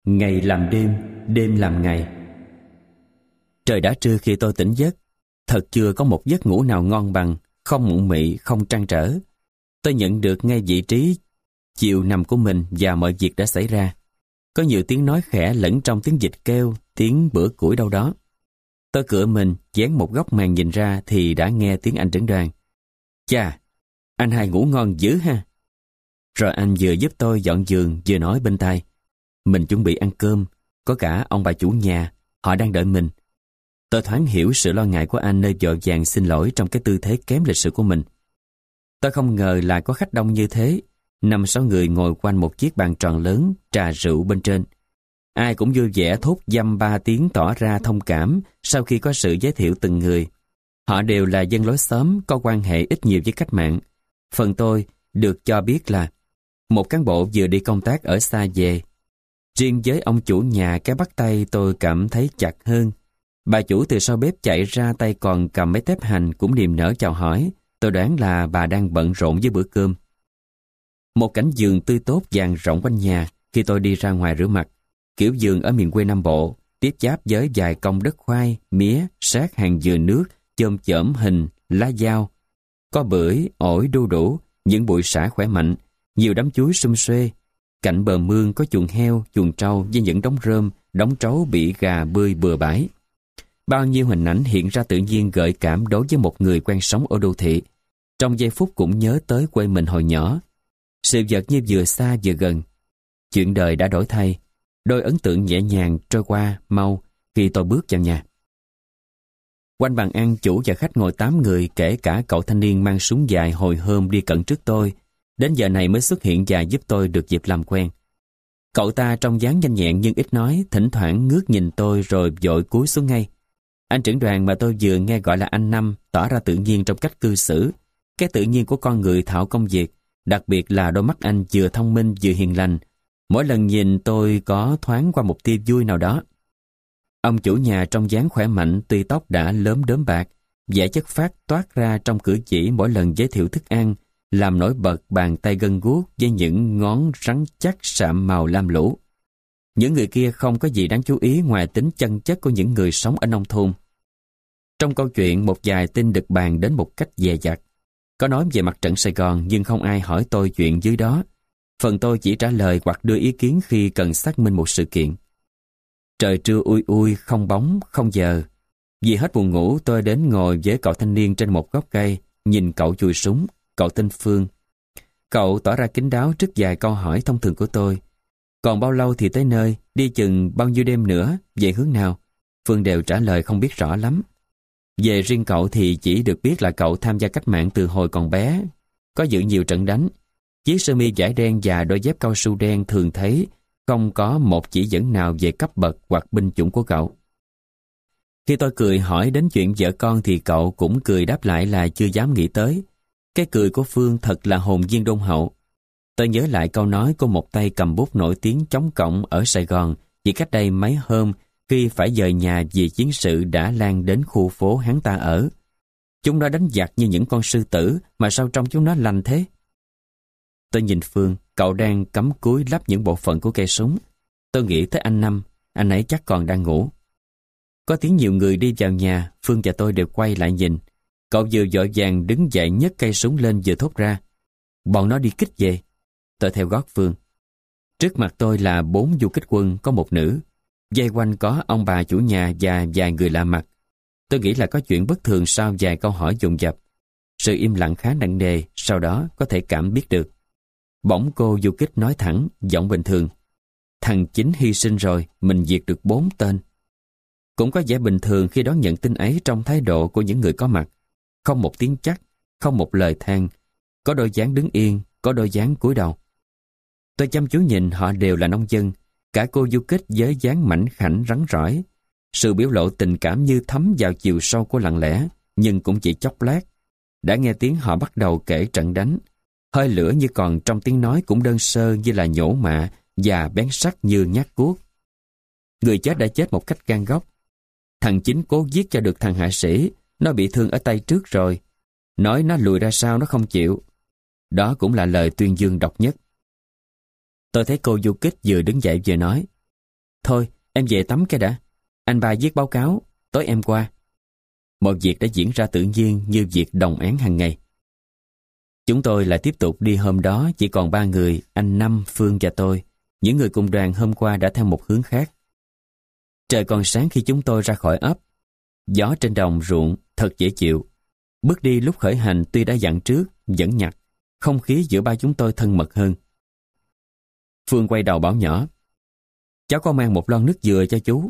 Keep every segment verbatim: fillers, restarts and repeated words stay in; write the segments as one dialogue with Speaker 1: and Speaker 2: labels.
Speaker 1: Ngày làm đêm, đêm làm ngày. Trời đã trưa khi tôi tỉnh giấc. Thật chưa có một giấc ngủ nào ngon bằng, không mụn mị, không trăn trở. Tôi nhận được ngay vị trí chiều nằm của mình và mọi việc đã xảy ra. Có nhiều tiếng nói khẽ lẫn trong tiếng vịt kêu, tiếng bữa củi đâu đó. Tôi cựa mình, dán một góc màn nhìn ra thì đã nghe tiếng anh Trấn Đoan. Chà, anh hai ngủ ngon dữ ha. Rồi anh vừa giúp tôi dọn giường vừa nói bên tai. Mình chuẩn bị ăn cơm, có cả ông bà chủ nhà, họ đang đợi mình. Tôi thoáng hiểu sự lo ngại của anh nơi vội vàng xin lỗi trong cái tư thế kém lịch sự của mình. Tôi không ngờ là có khách đông như thế, năm sáu người ngồi quanh một chiếc bàn tròn lớn, trà rượu bên trên. Ai cũng vui vẻ thốt dăm ba tiếng tỏ ra thông cảm sau khi có sự giới thiệu từng người. Họ đều là dân lối xóm, có quan hệ ít nhiều với cách mạng. Phần tôi được cho biết là một cán bộ vừa đi công tác ở xa về. Riêng với ông chủ nhà, cái bắt tay tôi cảm thấy chặt hơn. Bà chủ từ sau bếp chạy ra, tay còn cầm mấy tép hành, cũng niềm nở chào hỏi. Tôi đoán là bà đang bận rộn với bữa cơm. Một cảnh vườn tươi tốt dàn rộng quanh nhà khi tôi đi ra ngoài rửa mặt. Kiểu vườn ở miền quê Nam Bộ, tiếp giáp với vài cọng đất khoai, mía, sát hàng dừa nước, chôm chởm hình, lá dao. Có bưởi, ổi đu đủ, những bụi sả khỏe mạnh, nhiều đám chuối sum xuê. Cạnh bờ mương có chuồng heo, chuồng trâu với những đống rơm, đống trấu bị gà bơi bừa bãi. Bao nhiêu hình ảnh hiện ra tự nhiên gợi cảm đối với một người quen sống ở đô thị. Trong giây phút cũng nhớ tới quê mình hồi nhỏ. Sự vật như vừa xa vừa gần. Chuyện đời đã đổi thay. Đôi ấn tượng nhẹ nhàng trôi qua mau khi tôi bước vào nhà. Quanh bàn ăn, chủ và khách ngồi tám người, kể cả cậu thanh niên mang súng dài hồi hôm đi cận trước tôi. Đến giờ này mới xuất hiện và giúp tôi được dịp làm quen. Cậu ta trông dáng nhanh nhẹn nhưng ít nói, thỉnh thoảng ngước nhìn tôi rồi vội cúi xuống ngay. Anh trưởng đoàn mà tôi vừa nghe gọi là anh Năm tỏ ra tự nhiên trong cách cư xử. Cái tự nhiên của con người thạo công việc, đặc biệt là đôi mắt anh vừa thông minh vừa hiền lành. Mỗi lần nhìn tôi có thoáng qua một tia vui nào đó. Ông chủ nhà trong dáng khỏe mạnh, tuy tóc đã lốm đốm bạc, vẻ chất phác toát ra trong cử chỉ mỗi lần giới thiệu thức ăn, làm nổi bật bàn tay gân guốc với những ngón rắn chắc sạm màu lam lũ. Những người kia không có gì đáng chú ý ngoài tính chân chất của những người sống ở nông thôn. Trong câu chuyện, một vài tin được bàn đến một cách dè dặt. Có nói về mặt trận Sài Gòn nhưng không ai hỏi tôi chuyện dưới đó. Phần tôi chỉ trả lời hoặc đưa ý kiến khi cần xác minh một sự kiện. Trời trưa ui ui, không bóng, không giờ. Vì hết buồn ngủ, tôi đến ngồi với cậu thanh niên trên một gốc cây, nhìn cậu chùi súng. Cậu tên Phương. Cậu tỏ ra kín đáo trước vài câu hỏi thông thường của tôi. Còn bao lâu thì tới nơi, đi chừng bao nhiêu đêm nữa, về hướng nào? Phương đều trả lời không biết rõ lắm. Về riêng cậu thì chỉ được biết là cậu tham gia cách mạng từ hồi còn bé, có dự nhiều trận đánh. Chiếc sơ mi vải đen và đôi dép cao su đen thường thấy, không có một chỉ dẫn nào về cấp bậc hoặc binh chủng của cậu. Khi tôi cười hỏi đến chuyện vợ con thì cậu cũng cười đáp lại là chưa dám nghĩ tới. Cái cười của Phương thật là hồn nhiên đôn hậu. Tôi nhớ lại câu nói của một tay cầm bút nổi tiếng chống cộng ở Sài Gòn chỉ cách đây mấy hôm khi phải dời nhà vì chiến sự đã lan đến khu phố hắn ta ở. Chúng nó đánh giặc như những con sư tử mà sao trong chúng nó lành thế? Tôi nhìn Phương, cậu đang cắm cúi lắp những bộ phận của cây súng. Tôi nghĩ tới anh Năm, anh ấy chắc còn đang ngủ. Có tiếng nhiều người đi vào nhà, Phương và tôi đều quay lại nhìn. Cậu vừa vội vàng đứng dậy nhấc cây súng lên vừa thốt ra. Bọn nó đi kích về. Tôi theo gót Phương. Trước mặt tôi là bốn du kích quân, có một nữ. Vây quanh có ông bà chủ nhà và vài người lạ mặt. Tôi nghĩ là có chuyện bất thường sau vài câu hỏi dồn dập. Sự im lặng khá nặng nề, sau đó có thể cảm biết được. Bỗng cô du kích nói thẳng, giọng bình thường. Thằng Chính hy sinh rồi, mình diệt được bốn tên. Cũng có vẻ bình thường khi đón nhận tin ấy trong thái độ của những người có mặt. Không một tiếng chắc, không một lời than. Có đôi dáng đứng yên, có đôi dáng cúi đầu. Tôi chăm chú nhìn họ đều là nông dân. Cả cô du kích với dáng mảnh khảnh rắn rỏi. Sự biểu lộ tình cảm như thấm vào chiều sâu của lặng lẽ, nhưng cũng chỉ chốc lát. Đã nghe tiếng họ bắt đầu kể trận đánh. Hơi lửa như còn trong tiếng nói cũng đơn sơ như là nhổ mạ và bén sắc như nhát cuốc. Người chết đã chết một cách gan góc. Thằng Chính cố giết cho được thằng hạ sĩ. Nó bị thương ở tay trước rồi. Nói nó lùi ra sau nó không chịu. Đó cũng là lời tuyên dương độc nhất. Tôi thấy cô du kích vừa đứng dậy vừa nói. Thôi, em về tắm cái đã. Anh ba viết báo cáo, tối em qua. Mọi việc đã diễn ra tự nhiên như việc đồng áng hàng ngày. Chúng tôi lại tiếp tục đi hôm đó chỉ còn ba người, anh Năm, Phương và tôi. Những người cùng đoàn hôm qua đã theo một hướng khác. Trời còn sáng khi chúng tôi ra khỏi ấp. Gió trên đồng ruộng thật dễ chịu. Bước đi lúc khởi hành tuy đã dặn trước, vẫn nhặt. Không khí giữa ba chúng tôi thân mật hơn. Phương quay đầu bảo nhỏ: cháu có mang một lon nước dừa cho chú.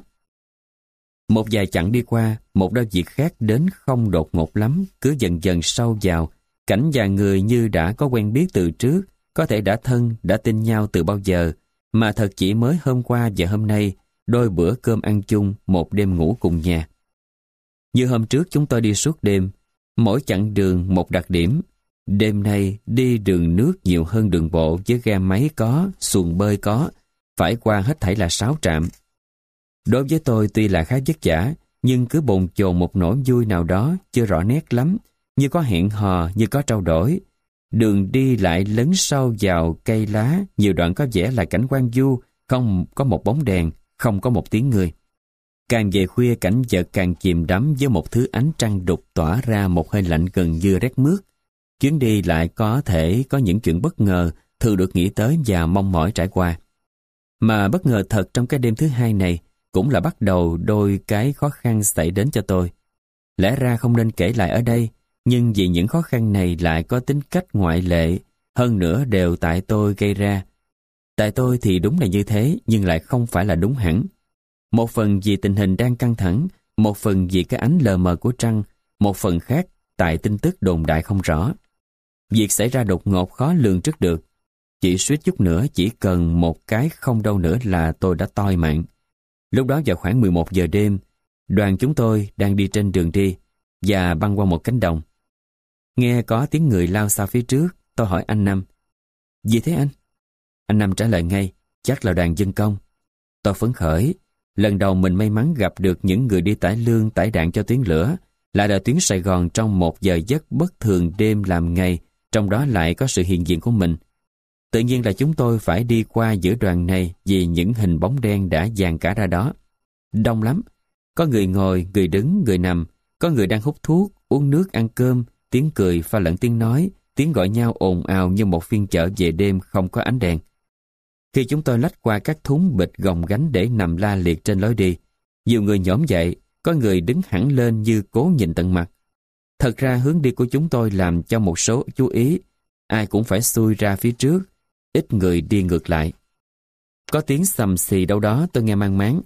Speaker 1: Một vài chặng đi qua, một đôi việc khác đến không đột ngột lắm, cứ dần dần sâu vào. Cảnh và người như đã có quen biết từ trước, có thể đã thân, đã tin nhau từ bao giờ, mà thật chỉ mới hôm qua và hôm nay, đôi bữa cơm ăn chung, một đêm ngủ cùng nhà. Như hôm trước chúng tôi đi suốt đêm, mỗi chặng đường một đặc điểm. Đêm nay đi đường nước nhiều hơn đường bộ với ghe máy có, xuồng bơi có, phải qua hết thảy là sáu trạm. Đối với tôi tuy là khá vất vả, nhưng cứ bồn chồn một nỗi vui nào đó chưa rõ nét lắm, như có hẹn hò, như có trao đổi. Đường đi lại lấn sâu vào cây lá, nhiều đoạn có vẻ là cảnh quan du, không có một bóng đèn, không có một tiếng người. Càng về khuya cảnh vật càng chìm đắm với một thứ ánh trăng đục tỏa ra một hơi lạnh gần như rét mướt. Chuyến đi lại có thể có những chuyện bất ngờ, thường được nghĩ tới và mong mỏi trải qua. Mà bất ngờ thật trong cái đêm thứ hai này cũng là bắt đầu đôi cái khó khăn xảy đến cho tôi. Lẽ ra không nên kể lại ở đây, nhưng vì những khó khăn này lại có tính cách ngoại lệ, hơn nữa đều tại tôi gây ra. Tại tôi thì đúng là như thế, nhưng lại không phải là đúng hẳn. Một phần vì tình hình đang căng thẳng, một phần vì cái ánh lờ mờ của trăng, một phần khác tại tin tức đồn đại không rõ. Việc xảy ra đột ngột khó lường trước được. Chỉ suýt chút nữa, chỉ cần một cái không đâu nữa là tôi đã toi mạng. Lúc đó vào khoảng mười một giờ đêm, đoàn chúng tôi đang đi trên đường đi và băng qua một cánh đồng. Nghe có tiếng người lao xa phía trước, tôi hỏi anh Năm: gì thế anh? Anh Năm trả lời ngay: chắc là đoàn dân công. Tôi phấn khởi. Lần đầu mình may mắn gặp được những người đi tải lương tải đạn cho tuyến lửa, lại là tuyến Sài Gòn trong một giờ giấc bất thường đêm làm ngày, trong đó lại có sự hiện diện của mình. Tự nhiên là chúng tôi phải đi qua giữa đoàn này vì những hình bóng đen đã dàn cả ra đó. Đông lắm. Có người ngồi, người đứng, người nằm. Có người đang hút thuốc, uống nước, ăn cơm. Tiếng cười pha lẫn tiếng nói, tiếng gọi nhau ồn ào như một phiên chợ về đêm không có ánh đèn. Khi chúng tôi lách qua các thúng bịch gồng gánh để nằm la liệt trên lối đi, nhiều người nhổm dậy, có người đứng hẳn lên như cố nhìn tận mặt. Thật ra hướng đi của chúng tôi làm cho một số chú ý. Ai cũng phải xuôi ra phía trước, ít người đi ngược lại. Có tiếng xầm xì đâu đó tôi nghe mang máng.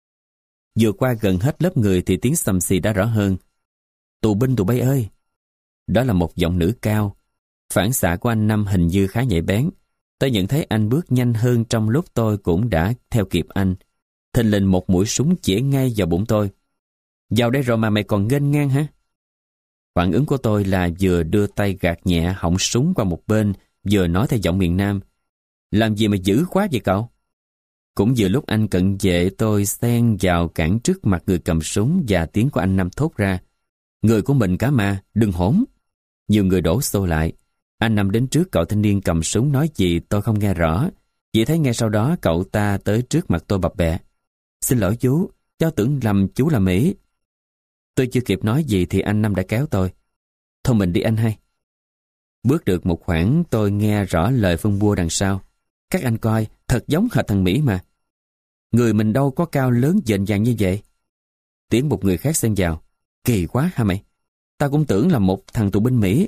Speaker 1: Vừa qua gần hết lớp người thì tiếng xầm xì đã rõ hơn. Tù binh tụi bay ơi! Đó là một giọng nữ cao. Phản xạ của anh Năm hình như khá nhạy bén. Tôi nhận thấy anh bước nhanh hơn trong lúc tôi cũng đã theo kịp anh. Thình lình một mũi súng chĩa ngay vào bụng tôi. Vào đây rồi mà mày còn nghênh ngang hả? Phản ứng của tôi là vừa đưa tay gạt nhẹ họng súng qua một bên, vừa nói theo giọng miền Nam: làm gì mà dữ quá vậy cậu? Cũng vừa lúc anh cận vệ, tôi xen vào cản trước mặt người cầm súng và tiếng của anh Năm thốt ra: người của mình cả mà, đừng hỗn. Nhiều người đổ xô lại. Anh Năm đến trước cậu thanh niên cầm súng nói gì tôi không nghe rõ. Chỉ thấy ngay sau đó cậu ta tới trước mặt tôi bập bẹ: xin lỗi chú, cháu tưởng lầm chú là Mỹ. Tôi chưa kịp nói gì thì anh Năm đã kéo tôi: thôi mình đi anh hai. Bước được một khoảng tôi nghe rõ lời phân bua đằng sau: các anh coi, thật giống hệt thằng Mỹ mà. Người mình đâu có cao lớn dện dàng như vậy. Tiếng một người khác xen vào: kỳ quá hả mày? Tao cũng tưởng là một thằng tù binh Mỹ.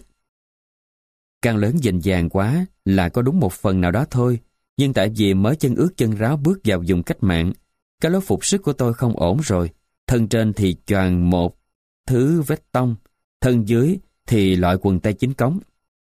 Speaker 1: Càng lớn dện dàng quá là có đúng một phần nào đó thôi, nhưng tại vì mới chân ướt chân ráo bước vào vùng cách mạng, cái lối phục sức của tôi không ổn rồi. Thân trên thì choàng một thứ vết tông, thân dưới thì loại quần tây chính cống.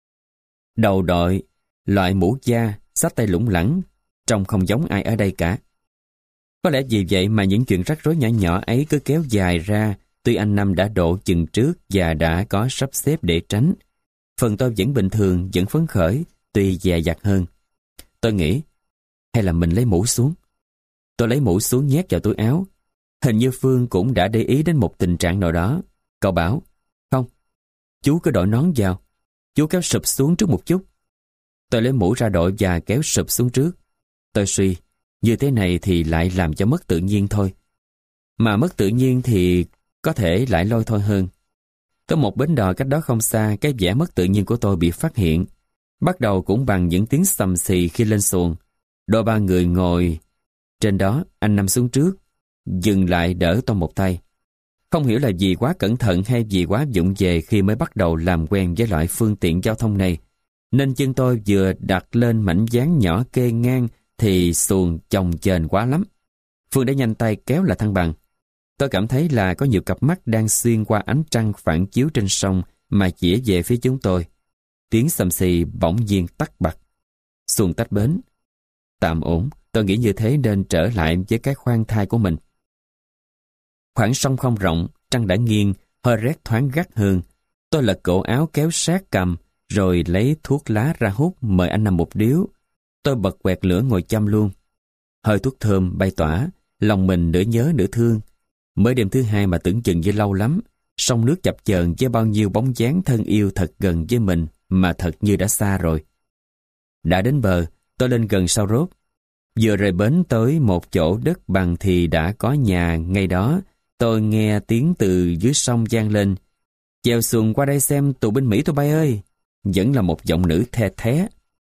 Speaker 1: Đầu đội loại mũ da, xách tay lủng lẳng, trông không giống ai ở đây cả. Có lẽ vì vậy mà những chuyện rắc rối nhỏ nhỏ ấy cứ kéo dài ra. Tuy anh Năm đã độ chừng trước và đã có sắp xếp để tránh, phần tôi vẫn bình thường, vẫn phấn khởi, tuy dè dặt hơn. Tôi nghĩ, hay là mình lấy mũ xuống. Tôi lấy mũ xuống nhét vào túi áo. Hình như Phương cũng đã để ý đến một tình trạng nào đó. Cậu bảo: không, chú cứ đội nón vào, chú kéo sụp xuống trước một chút. Tôi lấy mũ ra đội và kéo sụp xuống trước. Tôi suy, Như thế này thì lại làm cho mất tự nhiên thôi. Mà mất tự nhiên thì có thể lại lôi thôi hơn. Có một bến đò cách đó không xa, cái vẻ mất tự nhiên của tôi bị phát hiện. Bắt đầu cũng bằng những tiếng xầm xì khi lên xuồng. Đôi ba người ngồi trên đó, anh nằm xuống trước, dừng lại đỡ tôi một tay. Không hiểu là vì quá cẩn thận hay vì quá vụng về khi mới bắt đầu làm quen với loại phương tiện giao thông này, nên chân tôi vừa đặt lên mảnh ván nhỏ kê ngang thì xuồng chồng chềnh quá lắm. Phương đã nhanh tay kéo lại thăng bằng. Tôi cảm thấy là có nhiều cặp mắt đang xuyên qua ánh trăng phản chiếu trên sông mà chĩa về phía chúng tôi. Tiếng xầm xì bỗng nhiên tắt bặt. Xuồng tách bến. Tạm ổn, tôi nghĩ như thế nên trở lại với cái khoang thai của mình. Khoảng sông không rộng, trăng đã nghiêng, hơi rét thoáng gắt hơn. Tôi lật cổ áo kéo sát cầm, rồi lấy thuốc lá ra hút mời anh nằm một điếu. Tôi bật quẹt lửa ngồi chăm luôn. Hơi thuốc thơm bay tỏa, lòng mình nửa nhớ nửa thương. Mới đêm thứ hai mà tưởng chừng như lâu lắm, sông nước chập chờn với bao nhiêu bóng dáng thân yêu thật gần với mình mà thật như đã xa rồi. Đã đến bờ, tôi lên gần sau rốt. Vừa rời bến tới một chỗ đất bằng thì đã có nhà ngay đó. Tôi nghe tiếng từ dưới sông vang lên. Chèo xuồng qua đây xem tù binh Mỹ tụi bay ơi. Vẫn là một giọng nữ the thé.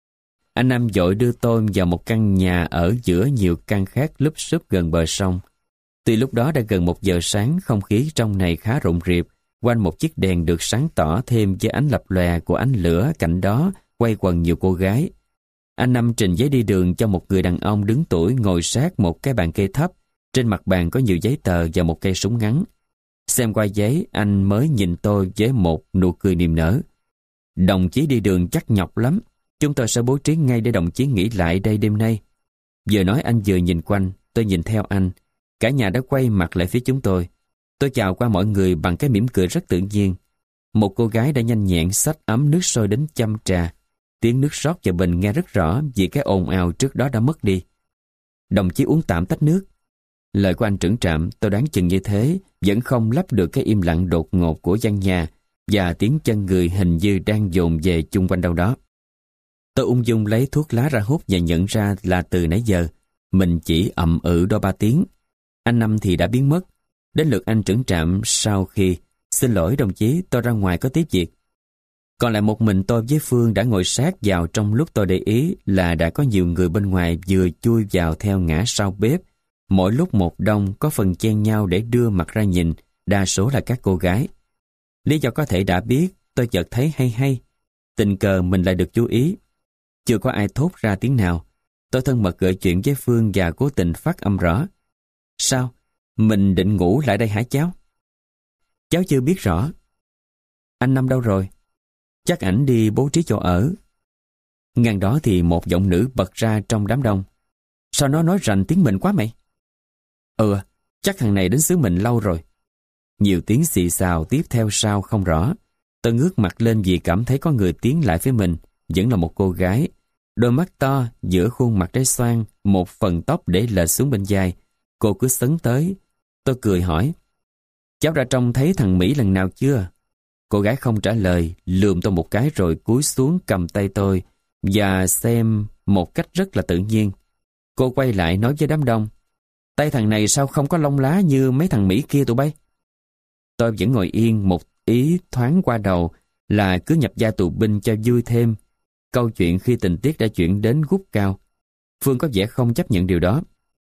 Speaker 1: Anh Năm vội đưa tôi vào một căn nhà ở giữa nhiều căn khác lúp xúp gần bờ sông. Tuy lúc đó đã gần một giờ sáng, không khí trong này khá rộn rịp. Quanh một chiếc đèn được sáng tỏ thêm với ánh lập lòe của ánh lửa, cạnh đó quay quần nhiều cô gái. Anh Năm trình giấy đi đường cho một người đàn ông đứng tuổi ngồi sát một cái bàn cây thấp. Trên mặt bàn có nhiều giấy tờ và một cây súng ngắn. Xem qua giấy, anh mới nhìn tôi với một nụ cười niềm nở. Đồng chí đi đường chắc nhọc lắm. Chúng tôi sẽ bố trí ngay để đồng chí nghỉ lại đây đêm nay. Vừa nói anh vừa nhìn quanh, tôi nhìn theo anh. Cả nhà đã quay mặt lại phía chúng tôi. Tôi chào qua mọi người bằng cái mỉm cười rất tự nhiên. Một cô gái đã nhanh nhẹn xách ấm nước sôi đến chăm trà. Tiếng nước rót vào bình nghe rất rõ vì cái ồn ào trước đó đã mất đi. Đồng chí uống tạm tách nước. Lời của anh trưởng trạm tôi đoán chừng như thế vẫn không lấp được cái im lặng đột ngột của gian nhà và tiếng chân người hình như đang dồn về chung quanh đâu đó. Tôi ung dung lấy thuốc lá ra hút và nhận ra là từ nãy giờ mình chỉ ậm ừ đôi ba tiếng. Anh Năm thì đã biến mất. Đến lượt anh trưởng trạm sau khi xin lỗi đồng chí, tôi ra ngoài có tiếp việc. Còn lại một mình tôi với Phương đã ngồi sát vào trong lúc tôi để ý là đã có nhiều người bên ngoài vừa chui vào theo ngã sau bếp. Mỗi lúc một đông có phần chen nhau để đưa mặt ra nhìn, đa số là các cô gái. Lý do có thể đã biết, tôi chợt thấy hay hay. Tình cờ mình lại được chú ý. Chưa có ai thốt ra tiếng nào. Tôi thân mật gợi chuyện với Phương và cố tình phát âm rõ. Sao? Mình định ngủ lại đây hả cháu? Cháu chưa biết rõ. Anh Năm đâu rồi? Chắc ảnh đi bố trí chỗ ở. Ngang đó thì một giọng nữ bật ra trong đám đông. Sao nó nói rành tiếng mình quá mày? Ừ, chắc thằng này đến xứ mình lâu rồi. Nhiều tiếng xì xào tiếp theo sau không rõ. Tôi ngước mặt lên vì cảm thấy có người tiến lại với mình. Vẫn là một cô gái. Đôi mắt to, giữa khuôn mặt trái xoan, một phần tóc để lệch xuống bên vai. Cô cứ sấn tới. Tôi cười hỏi. Cháu ra trông thấy thằng Mỹ lần nào chưa? Cô gái không trả lời, lườm tôi một cái rồi cúi xuống cầm tay tôi và xem một cách rất là tự nhiên. Cô quay lại nói với đám đông. Tay thằng này sao không có lông lá như mấy thằng Mỹ kia tụi bay? Tôi vẫn ngồi yên, một ý thoáng qua đầu là cứ nhập gia tù binh cho vui thêm. Câu chuyện khi tình tiết đã chuyển đến gút cao. Phương có vẻ không chấp nhận điều đó.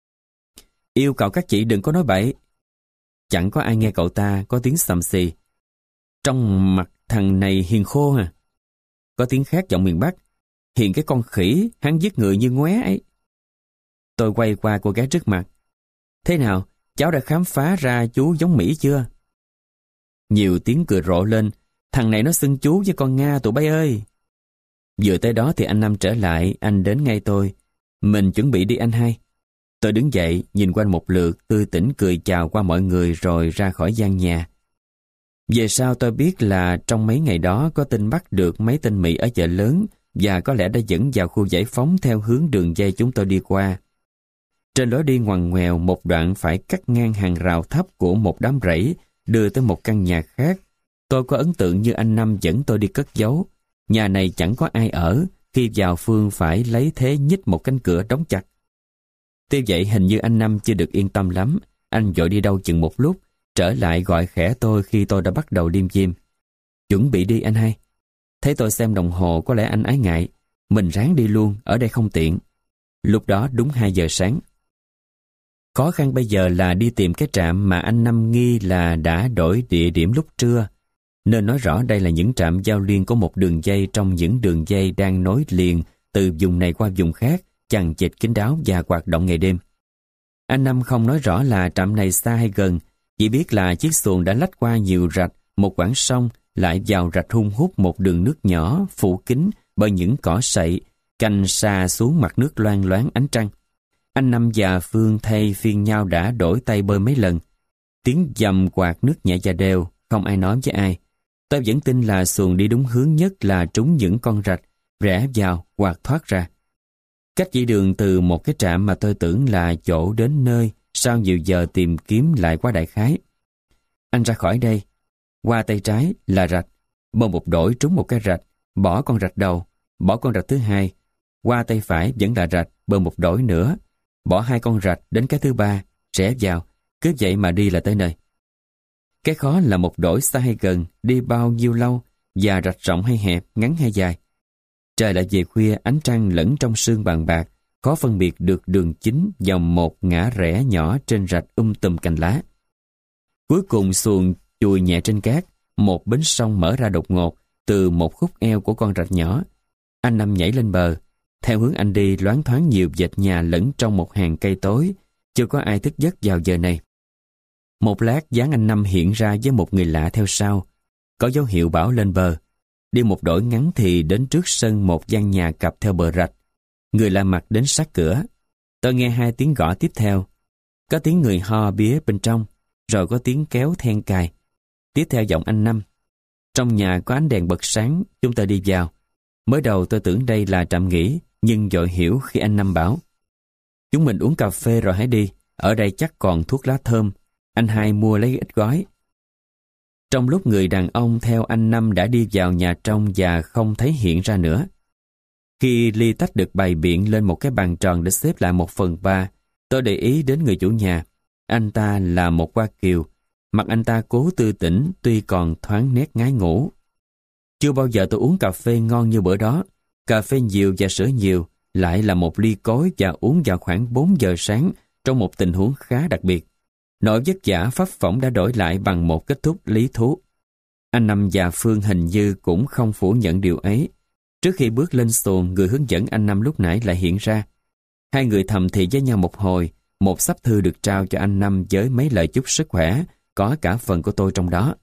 Speaker 1: Yêu cầu các chị đừng có nói bậy. Chẳng có ai nghe cậu ta có tiếng xầm xì. Trong mặt thằng này hiền khô hả? Có tiếng khác giọng miền Bắc. Hiền cái con khỉ, hắn giết người như ngoé ấy. Tôi quay qua cô gái trước mặt. Thế nào, cháu đã khám phá ra chú giống Mỹ chưa? Nhiều tiếng cười rộ lên. Thằng này nó xưng chú với con Nga tụi bay ơi. Vừa tới đó thì anh Năm trở lại, anh đến ngay tôi. Mình chuẩn bị đi anh hai. Tôi đứng dậy, nhìn quanh một lượt, tươi tỉnh cười chào qua mọi người rồi ra khỏi gian nhà. Về sau tôi biết là trong mấy ngày đó có tin bắt được mấy tên Mỹ ở chợ lớn và có lẽ đã dẫn vào khu giải phóng theo hướng đường dây chúng tôi đi qua. Trên lối đi ngoằn ngoèo một đoạn phải cắt ngang hàng rào thấp của một đám rẫy đưa tới một căn nhà khác. Tôi có ấn tượng như anh Năm dẫn tôi đi cất giấu. Nhà này chẳng có ai ở, khi vào Phương phải lấy thế nhích một cánh cửa đóng chặt. Tuy vậy hình như anh Năm chưa được yên tâm lắm. Anh vội đi đâu chừng một lúc, trở lại gọi khẽ tôi khi tôi đã bắt đầu liêm diêm. Chuẩn bị đi anh hai. Thấy tôi xem đồng hồ, có lẽ anh ái ngại. Mình ráng đi luôn, ở đây không tiện. Lúc đó đúng hai giờ sáng. Khó khăn bây giờ là đi tìm cái trạm mà anh Năm nghi là đã đổi địa điểm lúc trưa. Nên nói rõ đây là những trạm giao liên của một đường dây trong những đường dây đang nối liền từ vùng này qua vùng khác, chằng chịt kín đáo và hoạt động ngày đêm. Anh Năm không nói rõ là trạm này xa hay gần, chỉ biết là chiếc xuồng đã lách qua nhiều rạch, một quãng sông, lại vào rạch hun hút một đường nước nhỏ phủ kín bởi những cỏ sậy, cành xà xuống mặt nước loang loáng ánh trăng. Anh Năm và Phương thay phiên nhau đã đổi tay bơi mấy lần. Tiếng dầm quạt nước nhẹ và đều, không ai nói với ai. Tôi vẫn tin là xuồng đi đúng hướng nhất là trúng những con rạch, rẽ vào hoặc thoát ra. Cách chỉ đường từ một cái trạm mà tôi tưởng là chỗ đến nơi sau nhiều giờ tìm kiếm lại quá đại khái. Anh ra khỏi đây, qua tay trái là rạch, bơi một đổi trúng một cái rạch, bỏ con rạch đầu, bỏ con rạch thứ hai, qua tay phải vẫn là rạch, bơi một đổi nữa, bỏ hai con rạch đến cái thứ ba, rẽ vào, cứ vậy mà đi là tới nơi. Cái khó là một đổi xa hay gần, đi bao nhiêu lâu, và rạch rộng hay hẹp, ngắn hay dài. Trời lại về khuya, ánh trăng lẫn trong sương bàn bạc, khó phân biệt được đường chính vào một ngã rẽ nhỏ trên rạch um tùm cành lá. Cuối cùng xuồng chùi nhẹ trên cát, một bến sông mở ra đột ngột từ một khúc eo của con rạch nhỏ. Anh Năm nhảy lên bờ, theo hướng anh đi loáng thoáng nhiều vệt nhà lẫn trong một hàng cây tối, chưa có ai thức giấc vào giờ này. Một lát dáng anh Năm hiện ra với một người lạ theo sau, có dấu hiệu bảo lên bờ. Đi một đổi ngắn thì đến trước sân một gian nhà cặp theo bờ rạch. Người lạ mặt đến sát cửa. Tôi nghe hai tiếng gõ tiếp theo. Có tiếng người ho bía bên trong, rồi có tiếng kéo then cài. Tiếp theo giọng anh Năm. Trong nhà có ánh đèn bật sáng, chúng tôi đi vào. Mới đầu tôi tưởng đây là trạm nghỉ, nhưng vội hiểu khi anh Năm bảo: chúng mình uống cà phê rồi hãy đi, ở đây chắc còn thuốc lá thơm. Anh hai mua lấy ít gói. Trong lúc người đàn ông theo anh Năm đã đi vào nhà trong và không thấy hiện ra nữa. Khi ly tách được bày biện lên một cái bàn tròn để xếp lại một phần ba, tôi để ý đến người chủ nhà. Anh ta là một Hoa Kiều. Mặt anh ta cố tươi tỉnh tuy còn thoáng nét ngái ngủ. Chưa bao giờ tôi uống cà phê ngon như bữa đó. Cà phê nhiều và sữa nhiều, lại là một ly cối và uống vào khoảng bốn giờ sáng trong một tình huống khá đặc biệt. Nỗi vất vả phấp phỏng đã đổi lại bằng một kết thúc lý thú. Anh Năm và Phương hình như cũng không phủ nhận điều ấy. Trước khi bước lên xuồng, người hướng dẫn anh Năm lúc nãy lại hiện ra. Hai người thầm thì với nhau một hồi, một sắp thư được trao cho anh Năm với mấy lời chúc sức khỏe, có cả phần của tôi trong đó.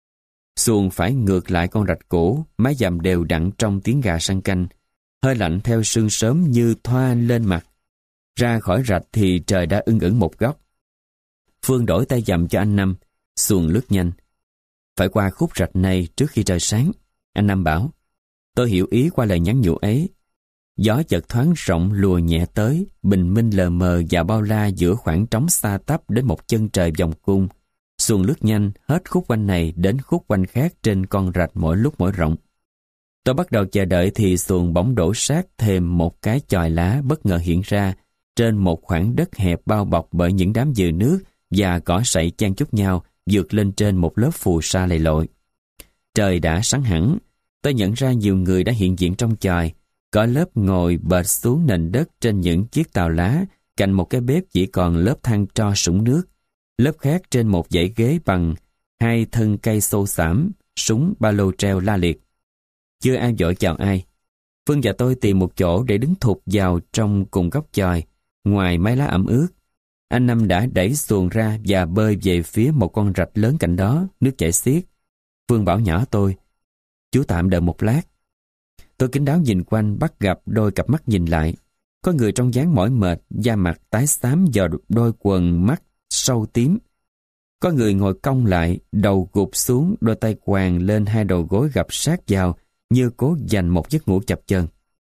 Speaker 1: Xuồng phải ngược lại con rạch cũ, mái dầm đều đặn trong tiếng gà săn canh. Hơi lạnh theo sương sớm như thoa lên mặt. Ra khỏi rạch thì trời đã ưng ửng một góc. Phương đổi tay dầm cho anh Năm, xuồng lướt nhanh. Phải qua khúc rạch này trước khi trời sáng, anh Năm bảo. Tôi hiểu ý qua lời nhắn nhủ ấy. Gió chợt thoáng rộng lùa nhẹ tới, bình minh lờ mờ và bao la giữa khoảng trống xa tắp đến một chân trời vòng cung. Xuồng lướt nhanh hết khúc quanh này đến khúc quanh khác trên con rạch mỗi lúc mỗi rộng. Tôi bắt đầu chờ đợi thì xuồng bỗng đổ sát thêm một cái chòi lá bất ngờ hiện ra trên một khoảng đất hẹp bao bọc bởi những đám dừa nước và cỏ sậy chan chúc nhau vượt lên trên một lớp phù sa lầy lội. Trời đã sáng hẳn, tôi nhận ra nhiều người đã hiện diện trong chòi, có lớp ngồi bệt xuống nền đất trên những chiếc tàu lá, cạnh một cái bếp chỉ còn lớp than tro sũng nước, lớp khác trên một dãy ghế bằng hai thân cây xô xảm, súng ba lô treo la liệt. Chưa ai vội chào ai. Phương và tôi tìm một chỗ để đứng thụt vào trong cùng góc chòi, ngoài mái lá ẩm ướt. Anh Năm đã đẩy xuồng ra và bơi về phía một con rạch lớn cạnh đó, nước chảy xiết. Phương bảo nhỏ tôi, chú tạm đợi một lát. Tôi kín đáo nhìn quanh, bắt gặp đôi cặp mắt nhìn lại. Có người trong dáng mỏi mệt, da mặt tái xám do đôi quần mắt sâu tím. Có người ngồi cong lại, đầu gục xuống, đôi tay quàng lên hai đầu gối gập sát vào, như cố dành một giấc ngủ chập chờn.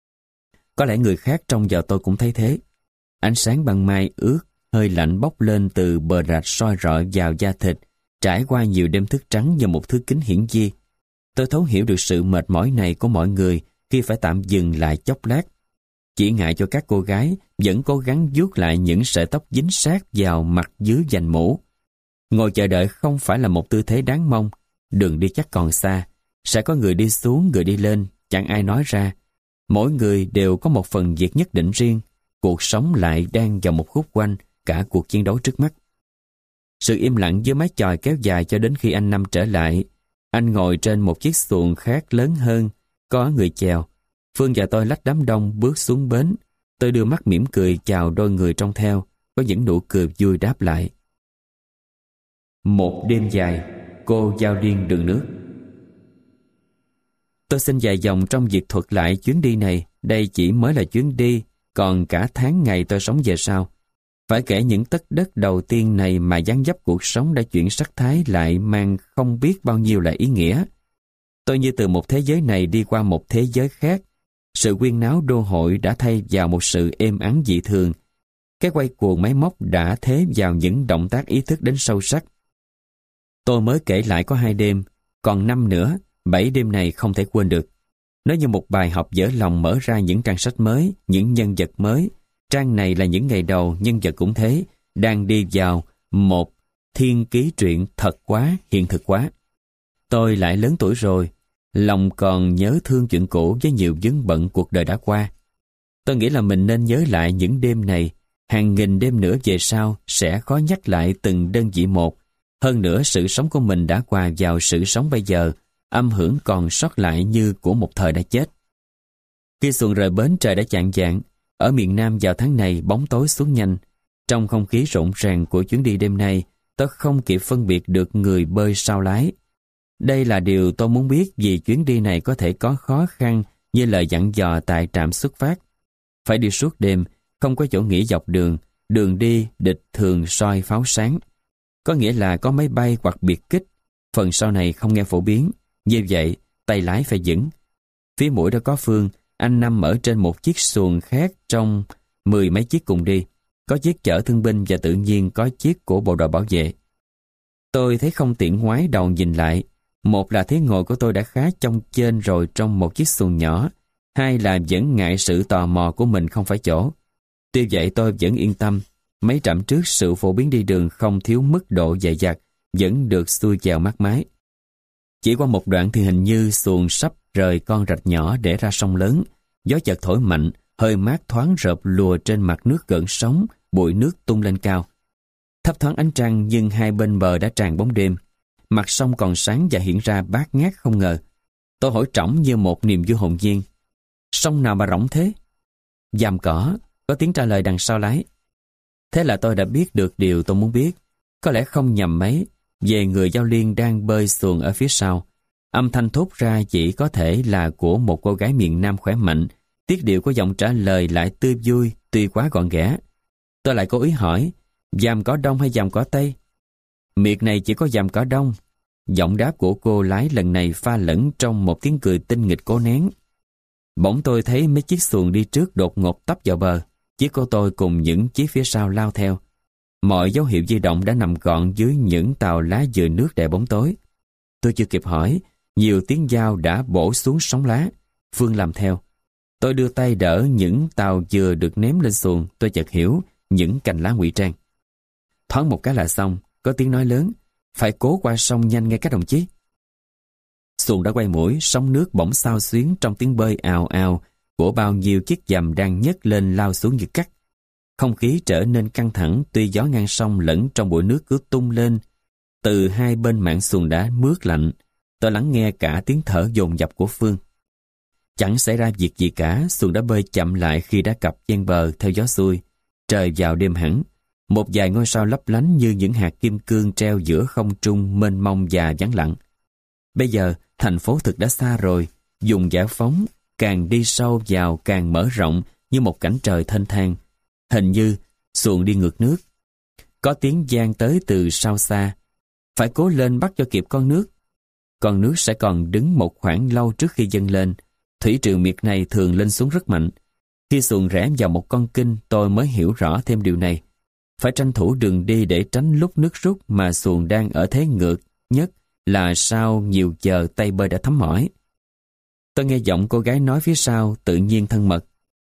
Speaker 1: Có lẽ người khác trong giờ tôi cũng thấy thế. Ánh sáng ban mai ướt, hơi lạnh bốc lên từ bờ rạch soi rọi vào da thịt, trải qua nhiều đêm thức trắng như một thứ kính hiển vi. Tôi thấu hiểu được sự mệt mỏi này của mọi người khi phải tạm dừng lại chốc lát. Chỉ ngại cho các cô gái vẫn cố gắng vuốt lại những sợi tóc dính sát vào mặt dưới vành mũ. Ngồi chờ đợi không phải là một tư thế đáng mong. Đường đi chắc còn xa. Sẽ có người đi xuống, người đi lên, chẳng ai nói ra. Mỗi người đều có một phần việc nhất định riêng. Cuộc sống lại đang vào một khúc quanh cả cuộc chiến đấu trước mắt. Sự im lặng dưới mái chòi kéo dài cho đến khi anh Năm trở lại. Anh ngồi trên một chiếc xuồng khác lớn hơn, có người chèo. Phương và tôi lách đám đông bước xuống bến. Tôi đưa mắt mỉm cười chào đôi người trong theo, có những nụ cười vui đáp lại. Một đêm dài, cô giao điên đường nước. Tôi xin dài dòng trong việc thuật lại chuyến đi này. Đây chỉ mới là chuyến đi, còn cả tháng ngày tôi sống về sau. Phải kể những tấc đất đầu tiên này mà dáng dấp cuộc sống đã chuyển sắc thái lại mang không biết bao nhiêu là ý nghĩa. Tôi như từ một thế giới này đi qua một thế giới khác. Sự quyên náo đô hội đã thay vào một sự êm ắng dị thường. Cái quay cuồng máy móc đã thế vào những động tác ý thức đến sâu sắc. Tôi mới kể lại có hai đêm, còn năm nữa, bảy đêm này không thể quên được. Nó như một bài học dở lòng mở ra những trang sách mới, những nhân vật mới. Trang này là những ngày đầu, nhân vật cũng thế, đang đi vào một thiên ký truyện thật quá, hiện thực quá. Tôi lại lớn tuổi rồi, lòng còn nhớ thương chuyện cũ với nhiều vướng bận cuộc đời đã qua. Tôi nghĩ là mình nên nhớ lại những đêm này, hàng nghìn đêm nữa về sau sẽ khó nhắc lại từng đơn vị một. Hơn nữa sự sống của mình đã qua vào sự sống bây giờ, âm hưởng còn sót lại như của một thời đã chết. Khi xuồng rời bến trời đã chạng vạng. Ở miền Nam vào tháng này bóng tối xuống nhanh. Trong không khí rộn ràng của chuyến đi đêm nay, tôi không kịp phân biệt được người bơi sau lái. Đây là điều tôi muốn biết vì chuyến đi này có thể có khó khăn như lời dặn dò tại trạm xuất phát. Phải đi suốt đêm, không có chỗ nghỉ dọc đường, đường đi địch thường soi pháo sáng. Có nghĩa là có máy bay hoặc biệt kích, phần sau này không nghe phổ biến. Như vậy, tay lái phải vững. Phía mũi đã có Phương, anh Năm ở trên một chiếc xuồng khác trong mười mấy chiếc cùng đi. Có chiếc chở thương binh và tự nhiên có chiếc của bộ đội bảo vệ. Tôi thấy không tiện ngoái đầu nhìn lại. Một là thế ngồi của tôi đã khá chông chênh rồi trong một chiếc xuồng nhỏ. Hai là vẫn ngại sự tò mò của mình không phải chỗ. Tuy vậy tôi vẫn yên tâm. Mấy trạm trước sự phổ biến đi đường không thiếu mức độ dày dặt, vẫn được xuôi chèo mát mái. Chỉ qua một đoạn thì hình như xuồng sắp rời con rạch nhỏ để ra sông lớn. Gió chợt thổi mạnh, hơi mát thoáng rợp lùa trên mặt nước gợn sóng, bụi nước tung lên cao. Thấp thoáng ánh trăng nhưng hai bên bờ đã tràn bóng đêm. Mặt sông còn sáng và hiện ra bát ngát không ngờ. Tôi hỏi trỏng như một niềm vui hồn nhiên. Sông nào mà rỗng thế? Giàm cỏ, có tiếng trả lời đằng sau lái. Thế là tôi đã biết được điều tôi muốn biết. Có lẽ không nhầm mấy, về người giao liên đang bơi xuồng ở phía sau. Âm thanh thốt ra chỉ có thể là của một cô gái miền Nam khỏe mạnh. Tiết điệu của giọng trả lời lại tươi vui, tuy quá gọn ghẽ. Tôi lại cố ý hỏi, giàm cỏ đông hay giàm cỏ tây? Miệt này chỉ có giàm cỏ đông. Giọng đáp của cô lái lần này pha lẫn trong một tiếng cười tinh nghịch cố nén. Bỗng tôi thấy mấy chiếc xuồng đi trước đột ngột tấp vào bờ. Chiếc của tôi cùng những chiếc phía sau lao theo. Mọi dấu hiệu di động đã nằm gọn dưới những tàu lá dừa nước đầy bóng tối. Tôi chưa kịp hỏi, nhiều tiếng dao đã bổ xuống sóng lá. Phương làm theo. Tôi đưa tay đỡ những tàu dừa được ném lên xuồng. Tôi chợt hiểu những cành lá ngụy trang. Thoáng một cái là xong. Có tiếng nói lớn, phải cố qua sông nhanh nghe các đồng chí. Xuồng đã quay mũi, sóng nước bỗng xao xuyến trong tiếng bơi ào ào của bao nhiêu chiếc dầm đang nhấc lên lao xuống như cắt. Không khí trở nên căng thẳng tuy gió ngang sông lẫn trong bụi nước cứ tung lên. Từ hai bên mạn xuồng đã mướt lạnh, tôi lắng nghe cả tiếng thở dồn dập của Phương. Chẳng xảy ra việc gì cả, xuồng đã bơi chậm lại khi đã cập ven bờ theo gió xuôi. Trời vào đêm hẳn, một vài ngôi sao lấp lánh như những hạt kim cương treo giữa không trung mênh mông và vắng lặng. Bây giờ, thành phố thực đã xa rồi, vùng giải phóng càng đi sâu vào càng mở rộng như một cảnh trời thênh thang. Hình như xuồng đi ngược nước. Có tiếng vang tới từ sau xa. Phải cố lên bắt cho kịp con nước. Con nước sẽ còn đứng một khoảng lâu trước khi dâng lên. Thủy triều miệt này thường lên xuống rất mạnh. Khi xuồng rẽ vào một con kênh, tôi mới hiểu rõ thêm điều này. Phải tranh thủ đường đi để tránh lúc nước rút mà xuồng đang ở thế ngược nhất là sau nhiều giờ tay bơi đã thấm mỏi. Tôi nghe giọng cô gái nói phía sau tự nhiên thân mật.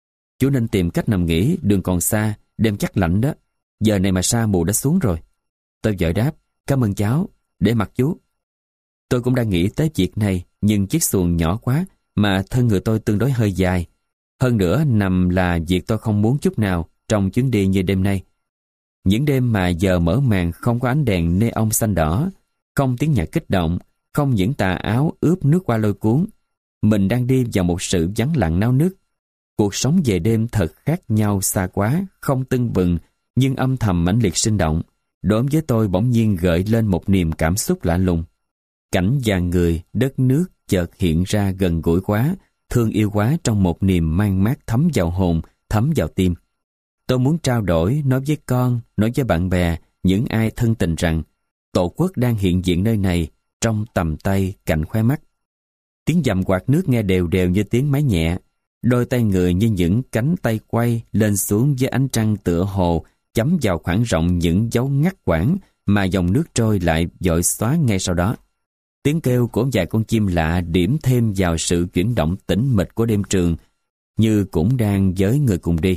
Speaker 1: Chú nên tìm cách nằm nghỉ, đường còn xa, đêm chắc lạnh đó. Giờ này mà sa mù đã xuống rồi. Tôi vội đáp, cảm ơn cháu, để mặc chú. Tôi cũng đang nghĩ tới việc này, nhưng chiếc xuồng nhỏ quá, mà thân người tôi tương đối hơi dài. Hơn nữa nằm là việc tôi không muốn chút nào trong chuyến đi như đêm nay. Những đêm mà giờ mở màn không có ánh đèn neon xanh đỏ, không tiếng nhạc kích động, không những tà áo ướp nước qua lôi cuốn. Mình đang đi vào một sự vắng lặng nao nức. Cuộc sống về đêm thật khác nhau xa quá, không tưng bừng, nhưng âm thầm mãnh liệt sinh động. Đối với tôi bỗng nhiên gợi lên một niềm cảm xúc lạ lùng. Cảnh và người, đất nước chợt hiện ra gần gũi quá, thương yêu quá trong một niềm mang mát thấm vào hồn, thấm vào tim. Tôi muốn trao đổi, nói với con, nói với bạn bè, những ai thân tình rằng Tổ quốc đang hiện diện nơi này, trong tầm tay, cạnh khóe mắt. Tiếng dầm quạt nước nghe đều đều như tiếng máy nhẹ. Đôi tay người như những cánh tay quay lên xuống với ánh trăng tựa hồ, chấm vào khoảng rộng những dấu ngắt quãng mà dòng nước trôi lại dội xóa ngay sau đó. Tiếng kêu của vài con chim lạ điểm thêm vào sự chuyển động tĩnh mịch của đêm trường, như cũng đang với người cùng đi.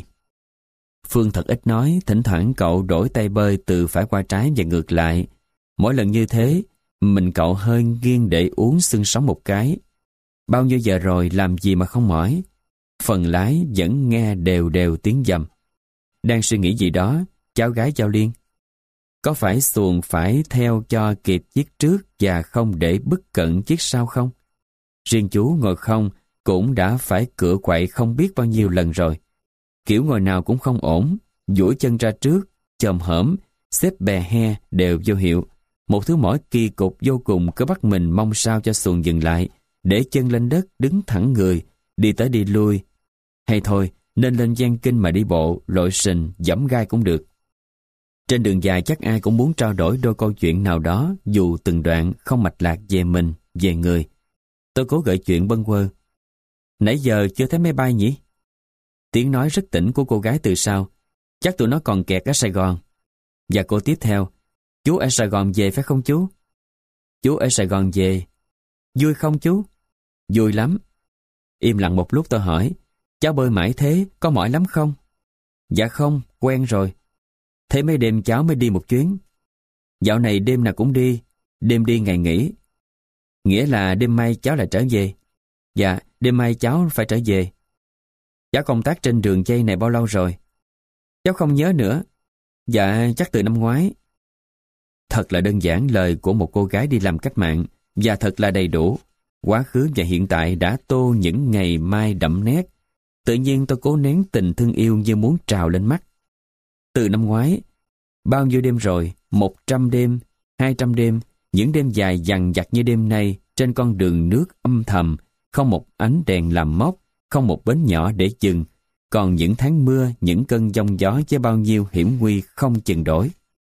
Speaker 1: Phương thật ít nói, thỉnh thoảng cậu đổi tay bơi từ phải qua trái và ngược lại. Mỗi lần như thế, mình cậu hơi nghiêng để uống xương sống một cái. Bao nhiêu giờ rồi làm gì mà không mỏi. Phần lái vẫn nghe đều đều tiếng dầm. Đang suy nghĩ gì đó, cháu gái Giao Liên: có phải xuồng phải theo cho kịp chiếc trước và không để bức cận chiếc sau không? Riêng chú ngồi không cũng đã phải cựa quậy không biết bao nhiêu lần rồi. Kiểu ngồi nào cũng không ổn, duỗi chân ra trước, chồm hổm, xếp bè he đều vô hiệu. Một thứ mỏi kỳ cục vô cùng cứ bắt mình mong sao cho xuồng dừng lại, để chân lên đất đứng thẳng người, đi tới đi lui. Hay thôi, nên lên gian kinh mà đi bộ, lội sình, giẫm gai cũng được. Trên đường dài chắc ai cũng muốn trao đổi đôi câu chuyện nào đó, dù từng đoạn không mạch lạc về mình, về người. Tôi cố gợi chuyện bâng quơ. Nãy giờ chưa thấy máy bay nhỉ? Tiếng nói rất tỉnh của cô gái từ sau. Chắc tụi nó còn kẹt ở Sài Gòn. Và cô tiếp theo: chú ở Sài Gòn về phải không chú? Chú ở Sài Gòn về. Vui không chú? Vui lắm. Im lặng một lúc tôi hỏi: cháu bơi mãi thế, có mỏi lắm không? Dạ không, quen rồi. Thế mấy đêm cháu mới đi một chuyến. Dạo này đêm nào cũng đi, đêm đi ngày nghỉ. Nghĩa là đêm mai cháu lại trở về. Dạ, đêm mai cháu phải trở về. Cháu công tác trên đường dây này bao lâu rồi? Cháu không nhớ nữa. Dạ, chắc từ năm ngoái. Thật là đơn giản lời của một cô gái đi làm cách mạng, và thật là đầy đủ. Quá khứ và hiện tại đã tô những ngày mai đậm nét. Tự nhiên tôi cố nén tình thương yêu như muốn trào lên mắt. Từ năm ngoái, bao nhiêu đêm rồi, một trăm đêm, hai trăm đêm, những đêm dài dằng dặc như đêm nay, trên con đường nước âm thầm, không một ánh đèn làm mốc, không một bến nhỏ để dừng. Còn những tháng mưa, những cơn giông gió với bao nhiêu hiểm nguy không chừng đổi.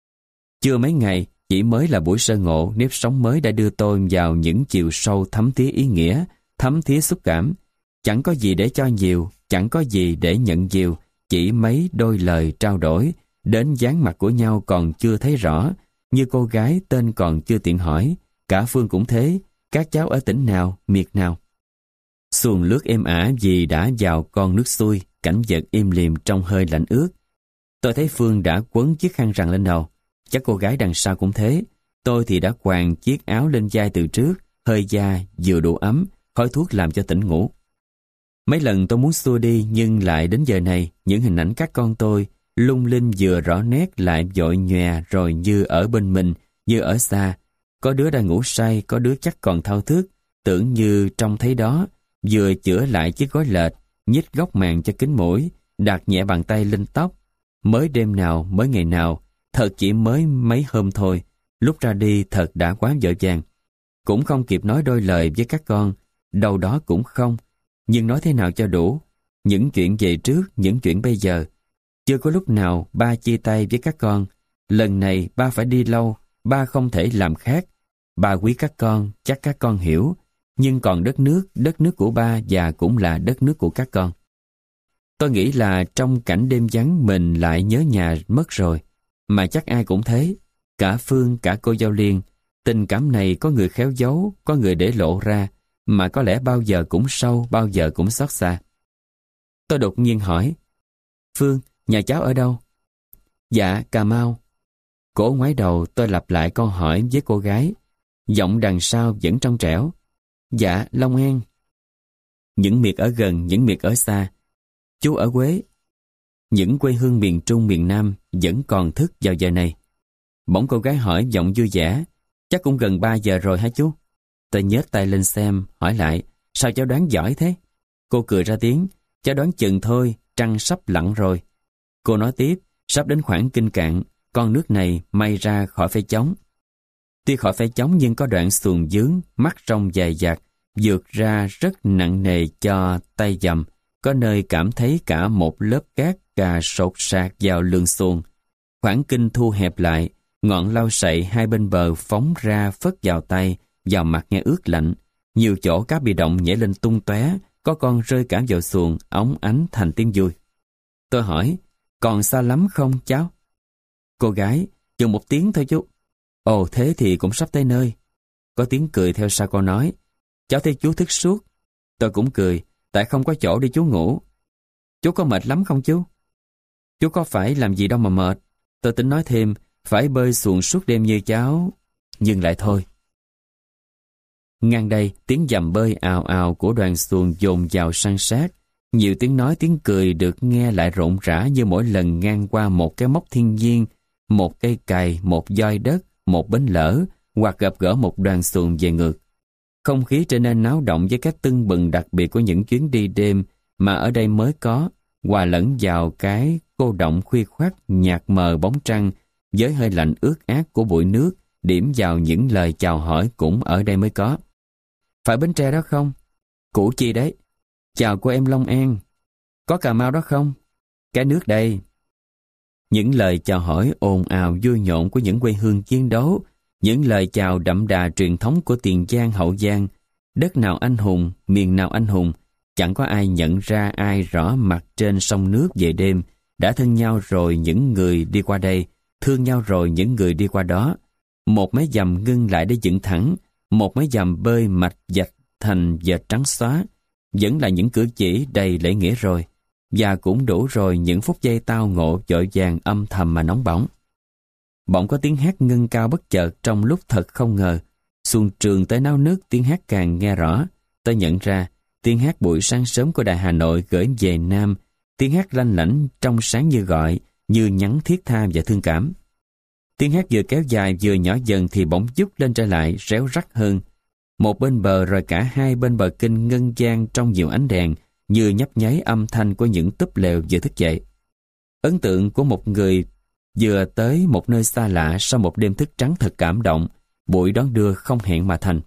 Speaker 1: Chưa mấy ngày, chỉ mới là buổi sơ ngộ, nếp sống mới đã đưa tôi vào những chiều sâu thấm thía ý nghĩa, thấm thía xúc cảm. Chẳng có gì để cho nhiều, chẳng có gì để nhận nhiều, chỉ mấy đôi lời trao đổi, đến dáng mặt của nhau còn chưa thấy rõ, như cô gái tên còn chưa tiện hỏi. Cả Phương cũng thế, các cháu ở tỉnh nào, miệt nào. Xuồng lướt êm ả vì đã vào con nước xuôi, cảnh vật im lìm trong hơi lạnh ướt. Tôi thấy Phương đã quấn chiếc khăn rằn lên đầu, chắc cô gái đằng sau cũng thế. Tôi thì đã quàng chiếc áo lên vai từ trước, hơi da vừa đủ ấm, khói thuốc làm cho tỉnh ngủ. Mấy lần tôi muốn xua đi, nhưng lại đến giờ này, những hình ảnh các con tôi lung linh vừa rõ nét lại vội nhòe rồi như ở bên mình, như ở xa. Có đứa đang ngủ say, có đứa chắc còn thao thức, tưởng như trông thấy đó, vừa chữa lại chiếc gối lệch, nhích góc màn cho kính mũi, đặt nhẹ bàn tay lên tóc. Mới đêm nào, mới ngày nào, thật chỉ mới mấy hôm thôi, lúc ra đi thật đã quá vội vàng. Cũng không kịp nói đôi lời với các con, đâu đó cũng không, nhưng nói thế nào cho đủ. Những chuyện về trước, những chuyện bây giờ. Chưa có lúc nào ba chia tay với các con. Lần này ba phải đi lâu, ba không thể làm khác. Ba quý các con, chắc các con hiểu. Nhưng còn đất nước, đất nước của ba và cũng là đất nước của các con. Tôi nghĩ là trong cảnh đêm vắng mình lại nhớ nhà mất rồi. Mà chắc ai cũng thế. Cả Phương, cả cô Giao Liên. Tình cảm này có người khéo giấu, có người để lộ ra, mà có lẽ bao giờ cũng sâu, bao giờ cũng xót xa. Tôi đột nhiên hỏi, Phương, nhà cháu ở đâu? Dạ, Cà Mau. Cổ ngoái đầu, tôi lặp lại câu hỏi với cô gái. Giọng đằng sau vẫn trong trẻo. Dạ, Long An. Những miệt ở gần, những miệt ở xa. Chú ở Quế. Những quê hương miền Trung, miền Nam vẫn còn thức vào giờ này. Bỗng cô gái hỏi giọng vui vẻ. Chắc cũng gần ba giờ rồi hả chú? Tôi nhếch tay lên xem, hỏi lại. Sao cháu đoán giỏi thế? Cô cười ra tiếng. Cháu đoán chừng thôi, trăng sắp lặn rồi. Cô nói tiếp. Sắp đến khoảng Kinh Cạn, con nước này may ra khỏi phải chống. Tuy khỏi phải chống nhưng có đoạn xuồng dướng, mắt rong dài dạt, vượt ra rất nặng nề cho tay dầm. Có nơi cảm thấy cả một lớp cát cà sột sạt vào lưng xuồng. Khoảng kinh thu hẹp lại, ngọn lau sậy hai bên bờ phóng ra phất vào tay, vào mặt nghe ướt lạnh. Nhiều chỗ cá bị động nhảy lên tung tóe, có con rơi cả vào xuồng, óng ánh thành tiếng vui. Tôi hỏi, còn xa lắm không cháu? Cô gái, chừng một tiếng thôi chú. Ồ, thế thì cũng sắp tới nơi. Có tiếng cười theo sau cô nói, cháu thấy chú thức suốt. Tôi cũng cười, tại không có chỗ để chú ngủ. Chú có mệt lắm không chú? Chú có phải làm gì đâu mà mệt. Tôi tính nói thêm, phải bơi xuồng suốt đêm như cháu. Nhưng lại thôi. Ngang đây, tiếng dầm bơi ào ào của đoàn xuồng dồn vào san sát. Nhiều tiếng nói tiếng cười được nghe lại rộn rã như mỗi lần ngang qua một cái mốc thiên nhiên, một cây cày, một doi đất, một bến lỡ, hoặc gặp gỡ một đoàn xuồng về ngược. Không khí trở nên náo động với các tưng bừng đặc biệt của những chuyến đi đêm mà ở đây mới có, hòa lẫn vào cái cô động khuya khoắt nhạt mờ bóng trăng với hơi lạnh ướt át của bụi nước, điểm vào những lời chào hỏi cũng ở đây mới có. Phải Bến Tre đó không? Củ Chi đấy. Chào cô em Long An. Có Cà Mau đó không? Cái nước đây. Những lời chào hỏi ồn ào vui nhộn của những quê hương chiến đấu, những lời chào đậm đà truyền thống của Tiền Giang, Hậu Giang. Đất nào anh hùng, miền nào anh hùng, chẳng có ai nhận ra ai rõ mặt trên sông nước về đêm. Đã thân nhau rồi những người đi qua đây, thương nhau rồi những người đi qua đó. Một mấy dầm ngưng lại để dựng thẳng, một mấy dầm bơi mạch dạch thành vệt trắng xóa. Vẫn là những cử chỉ đầy lễ nghĩa rồi. Và cũng đủ rồi những phút giây tao ngộ vội vàng âm thầm mà nóng bỏng. Bỗng có tiếng hát ngân cao bất chợt trong lúc thật không ngờ. Xuồng trường tới náo nước, tiếng hát càng nghe rõ. Tôi nhận ra tiếng hát buổi sáng sớm của Đài Hà Nội gửi về Nam. Tiếng hát lanh lảnh trong sáng như gọi, như nhắn thiết tha và thương cảm. Tiếng hát vừa kéo dài vừa nhỏ dần thì bỗng dút lên trở lại, réo rắt hơn. Một bên bờ rồi cả hai bên bờ kinh ngân vang trong nhiều ánh đèn, như nhấp nháy âm thanh của những túp lều vừa thức dậy. Ấn tượng của một người vừa tới một nơi xa lạ sau một đêm thức trắng thật cảm động, buổi đón đưa không hẹn mà thành.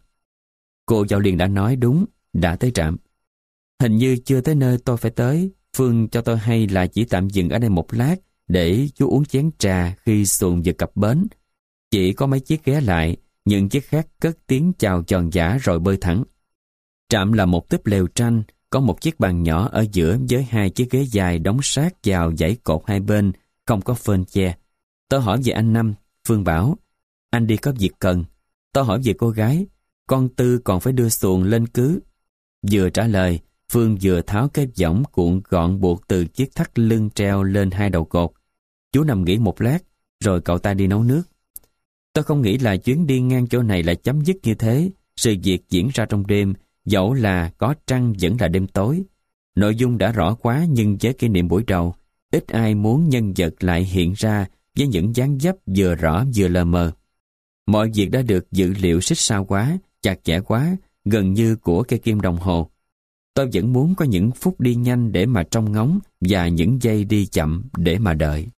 Speaker 1: Cô giáo liền đã nói đúng, đã tới trạm. Hình như chưa tới nơi tôi phải tới, Phương cho tôi hay là chỉ tạm dừng ở đây một lát để chú uống chén trà khi xuồng vừa cập bến. Chỉ có mấy chiếc ghé lại, những chiếc khác cất tiếng chào tròn giả rồi bơi thẳng. Trạm là một túp lều tranh, có một chiếc bàn nhỏ ở giữa với hai chiếc ghế dài đóng sát vào dãy cột hai bên, không có phên che. Tôi hỏi về anh Năm, Phương bảo, anh đi có việc cần. Tôi hỏi về cô gái, con Tư còn phải đưa xuồng lên cứ. Vừa trả lời, Phương vừa tháo cái võng cuộn gọn buộc từ chiếc thắt lưng treo lên hai đầu cột. Chú nằm nghỉ một lát, rồi cậu ta đi nấu nước. Tôi không nghĩ là chuyến đi ngang chỗ này lại chấm dứt như thế. Sự việc diễn ra trong đêm, dẫu là có trăng vẫn là đêm tối. Nội dung đã rõ quá nhưng với kỷ niệm buổi đầu, ít ai muốn nhân vật lại hiện ra với những dáng dấp vừa rõ vừa lờ mờ. Mọi việc đã được dự liệu xích sao quá, chặt chẽ quá, gần như của cây kim đồng hồ. Tôi vẫn muốn có những phút đi nhanh để mà trông ngóng và những giây đi chậm để mà đợi.